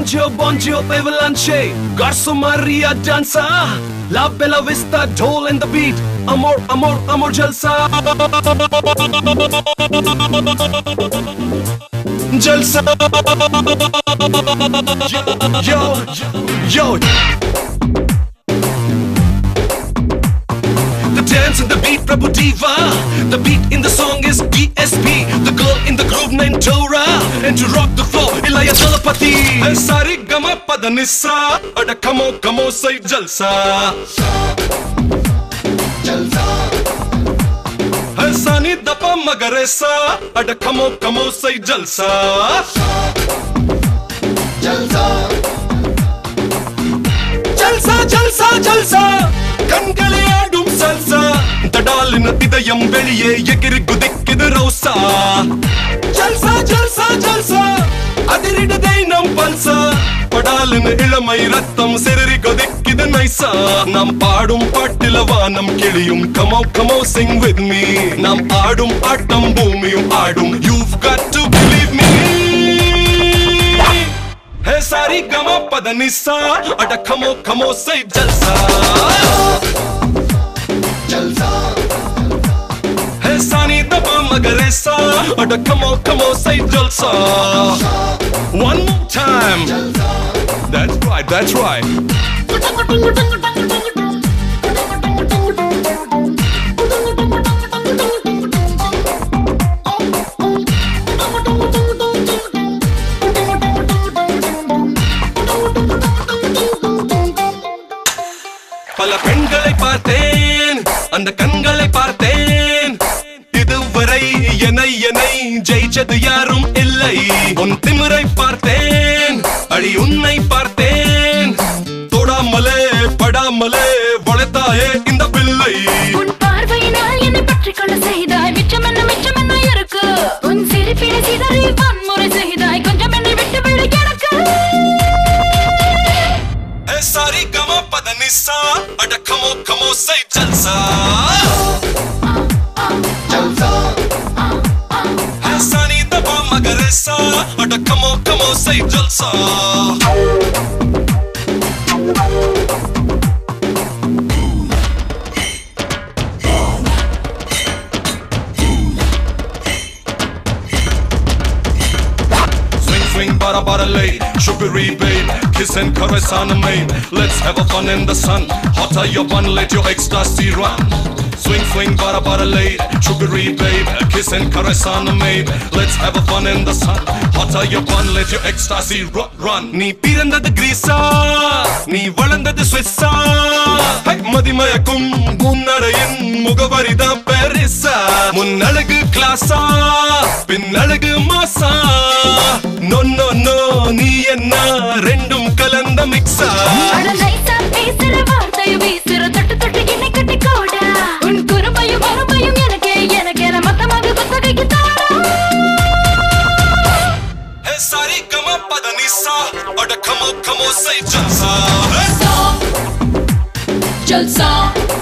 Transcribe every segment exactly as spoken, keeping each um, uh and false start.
Buongiorno, buongiorno, Pevalanche. Garso Maria danza. La Bella Vista, Dole and the beat. Amor, amor, amor, jalsa. Jalsa. Yo, yo. The dance and the beat, Prabhu Diva. The beat in the song is D S P. The girl in the groove named Tora. And to rock the floor, Ilaya Dalapati. And Sari Gama Padanissa. Ada kamo kamo say jalsa. Jalsa. And Sani Dapa Magaresa. Ada kamo kamo say jalsa. Jalsa. Jalsa, jalsa, jalsa. Kangale adum salsa. Tadalina idayam veliye yegiri gudikkidu rosa. Jalsa, jalsa, jalsa. Adiridadai nam palsa. Padalina ilamai rattam seriri gudikkidu naisa. Nam paadum pattila vaanam kiliyum. Come on, come on, sing with me. Nam aadum aattam bhoomiyum aadum. You've got to believe me. Hey Sari Gama Padanissa. Ada kamo kamo say jalsa. Jalsa. Hey Sani Dapa Magaresa. Ada kamo kamo say jalsa. One more time. That's right, that's right. பல பெண்களை பார்த்தேன் அந்த கண்களை பார்த்தேன் இதுவரை என்னை என்னை ஜெயிச்சது யாரும் இல்லை உன் திமிரை பார்த்தேன் அடி உன்னை பார்த்தேன் தொடாமலே படாமலே வளர்த்தாயே இந்த பிள்ளை உன் பார்வையினால் என்னை பற்றிக்கொள்ள செய்தாய் மிச்சம் என்ன மிச்சம் என்ன இருக்கு உன் சிரிப்பினை சிதறி வன்முறை செய்தாய் கொஞ்சம் என்னை விட்டு விடு எனக்கு Sari Gama Padanissa. Ada kamo kamo say jalsa. Jalsa. Hey Sani Dapa Magaresa. Ada kamo kamo say jalsa. Swing bara bara lay, sugary babe, kiss and caress on the main. Let's have a fun in the sun. Hotter your bun, let your ecstasy run. Swing swing bara bara lay, sugary babe, kiss and caress on the main. Let's have a fun in the sun. Hotter your bun, let your ecstasy run. run. Nee pirandadu Greece, nee valandadu Swiss. Hey madhimayakum munnadayin mugavarida Paris. Munnalagu class, pinnalagu massa. No no no, nee enna rendum kalanda mixa. அட நைசா பேசுற வார்த்தையை வீசுற தொட்டு தொட்டு என்னை கட்டி கோடா உன் குறும்பையும் வறுமையும் எனக்கு எனக்கு என மொத்தமாக குத்தகைக்கு தாடா Hey Sari Gama Padanissa. Ada kamo kamo say jalsa. Jalsa.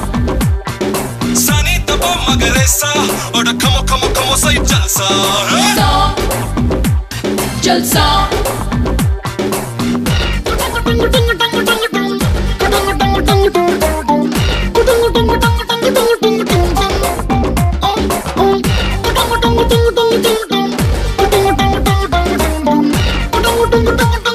Sani Dapa Magaresa. Ada kamo kamo kamo say jalsa. Jalsa. Ding dong dong dong dong dong dong dong dong dong dong dong dong dong dong dong